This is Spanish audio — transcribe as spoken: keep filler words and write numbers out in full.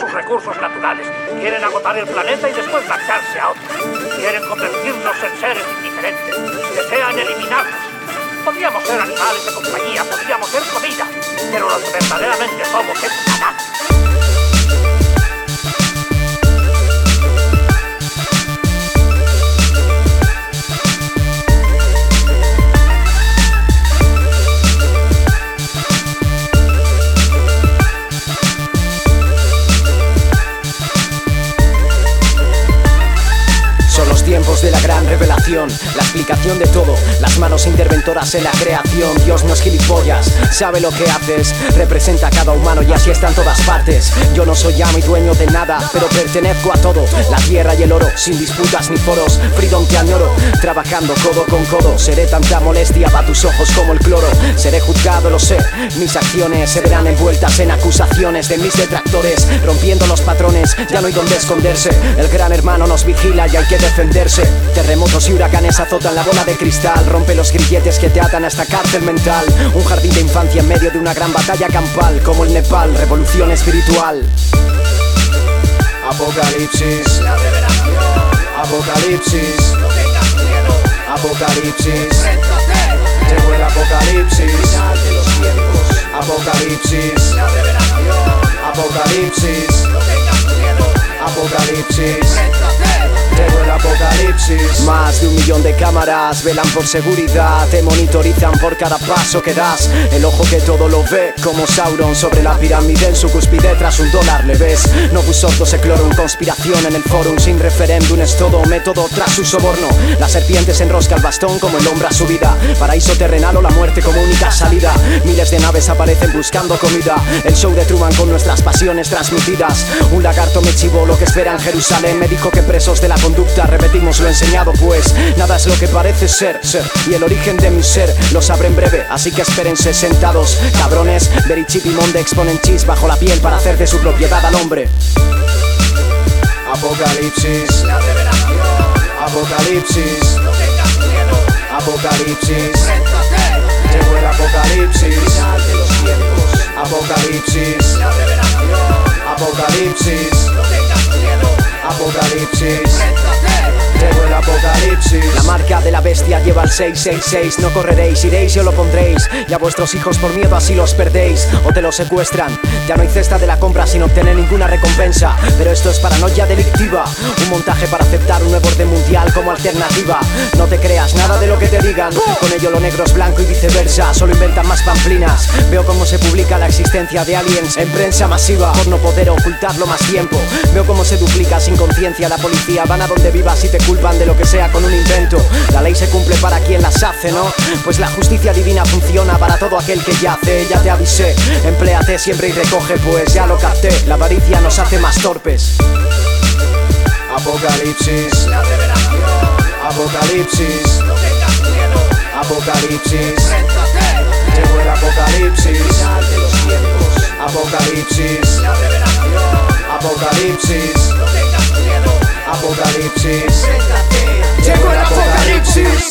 sus recursos naturales. Quieren agotar el planeta y después marcharse a otro. Quieren convertirnos en seres indiferentes. Desean eliminarnos. Podríamos ser animales de compañía, podríamos ser comida, pero lo que verdaderamente somos es nada. Tiempos de la gran revelación, la explicación de todo, las manos interventoras en la creación. Dios no es gilipollas, sabe lo que haces, representa a cada humano y así está en todas partes. Yo no soy amo y dueño de nada, pero pertenezco a todo, la tierra y el oro, sin disputas ni foros, freedom que añoro, trabajando codo con codo. Seré tanta molestia para tus ojos como el cloro, seré juzgado, lo sé, mis acciones se verán envueltas en acusaciones de mis detractores, rompiendo los patrones, ya no hay donde esconderse, el gran hermano nos vigila y hay que defenderse. Terremotos y huracanes azotan la bola de cristal, rompe los grilletes que te atan a esta cárcel mental. Un jardín de infancia en medio de una gran batalla campal, como el Nepal, revolución espiritual. Apocalipsis, la revelación. Apocalipsis, no tengas miedo. Apocalipsis, llegó el apocalipsis, final de los tiempos. Apocalipsis, la revelación. Apocalipsis, no tengas miedo. Apocalipsis, llegó el apocalipsis. Más de un millón de cámaras velan por seguridad, te monitorizan por cada paso que das. El ojo que todo lo ve, como Sauron sobre la pirámide en su cúspide tras un dólar le ves. Novus sordo se cloro en conspiración en el forum, sin referéndum es todo método tras su soborno. La serpiente se enrosca el bastón como el hombre a su vida, paraíso terrenal o la muerte como única salida. Miles de naves aparecen buscando comida, el show de Truman con nuestras pasiones transmitidas. Un lagarto me chivó lo que espera en Jerusalén, me dijo que presos de la conducta repetimos lo enseñado, pues nada es lo que parece ser, ser. Y el origen de mi ser lo sabré en breve, así que espérense sentados, cabrones. Berichip y Monde exponen chis bajo la piel para hacer de su propiedad al hombre. Apocalipsis, la revelación. Apocalipsis, no tengas miedo. Apocalipsis, llegó el apocalipsis, final de los tiempos. Apocalipsis, la revelación. Apocalipsis, no tengas miedo. Apocalipsis, llegó el apocalipsis. La marca de la bestia lleva el seis seis seis. No correréis, iréis y os lo pondréis, y a vuestros hijos por miedo así los perdéis o te los secuestran. Ya no hay cesta de la compra sin obtener ninguna recompensa, pero esto es paranoia delictiva, un montaje para aceptar un nuevo orden mundial como alternativa. No te creas nada de lo que te digan, con ello lo negro es blanco y viceversa, solo inventan más pamplinas. Veo cómo se publica la existencia de aliens en prensa masiva, por no poder ocultarlo más tiempo. Veo cómo se duplica sin conciencia la policía, van a donde vivas y te culpan de lo que sea con un invento. La ley se cumple para quien las hace, ¿no? Pues la justicia divina funciona para todo aquel que yace. Ya te avisé, empléate siempre y recoge, pues ya lo capté, la avaricia nos hace más torpes. Apocalipsis, la revelación. Apocalipsis, no tengas miedo. Apocalipsis, llegó el apocalipsis, final de los tiempos. Apocalipsis, la revelación. Apocalipsis, no tengas miedo. Apocalipsis, llegó el apocalipsis.